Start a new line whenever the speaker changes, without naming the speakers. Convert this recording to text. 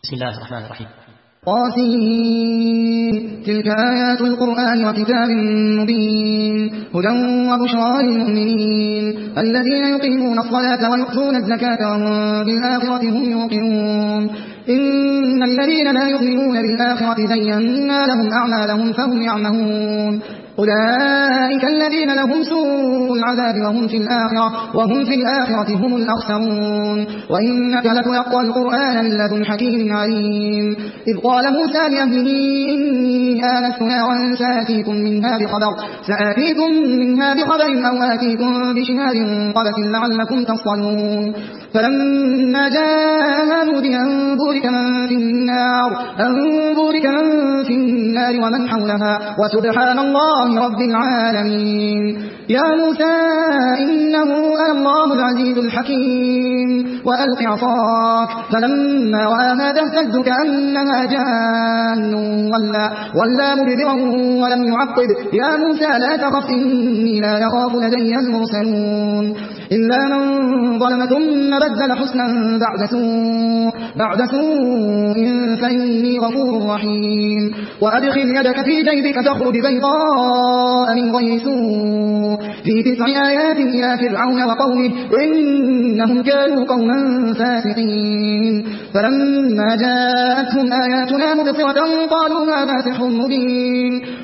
بسم الله الرحمن الرحيم.
طاسين. تلك آيات القرآن وكتاب مبين هدى وبشرى للمؤمنين الذين يقيمون الصلاة ويؤتون الزكاة وهم بالآخرة هم يوقنون إن الذين لا يؤمنون بالآخرة زينا لهم أعمالهم فهم يعمهون أولئك الذين لهم سوء العذاب وهم في الآخرة هم الأخسرون وإنك لتلقى القرآن من لدن حكيم عليم إذ قال موسى لأهله إني آنست نارا سآتيكم منها بخبر أو آتيكم بشهاد قبس لعلكم تصطلون فلما جاء نودي أن بورك من في النار ومن حولها وسبحان الله رب العالمين يا موسى إنه أنا الله العزيز الحكيم وألق عصاك فلما رآها تهتز كأنها جان ولا مدبرا ولم يعقب يا موسى لا تخف إني لا يخاف لدي المرسلون إلا من ظلم ثم بدل حسنا بعد سوء فإني غفور رحيم وأدخل يدك في جيبك تخرج بيضاء من غير سوء في 9 آيات إلى فرعون وقومه إنهم كانوا قوما فاسقين فلما جاءتهم آياتنا مبصرة قالوا هذا سحر مبين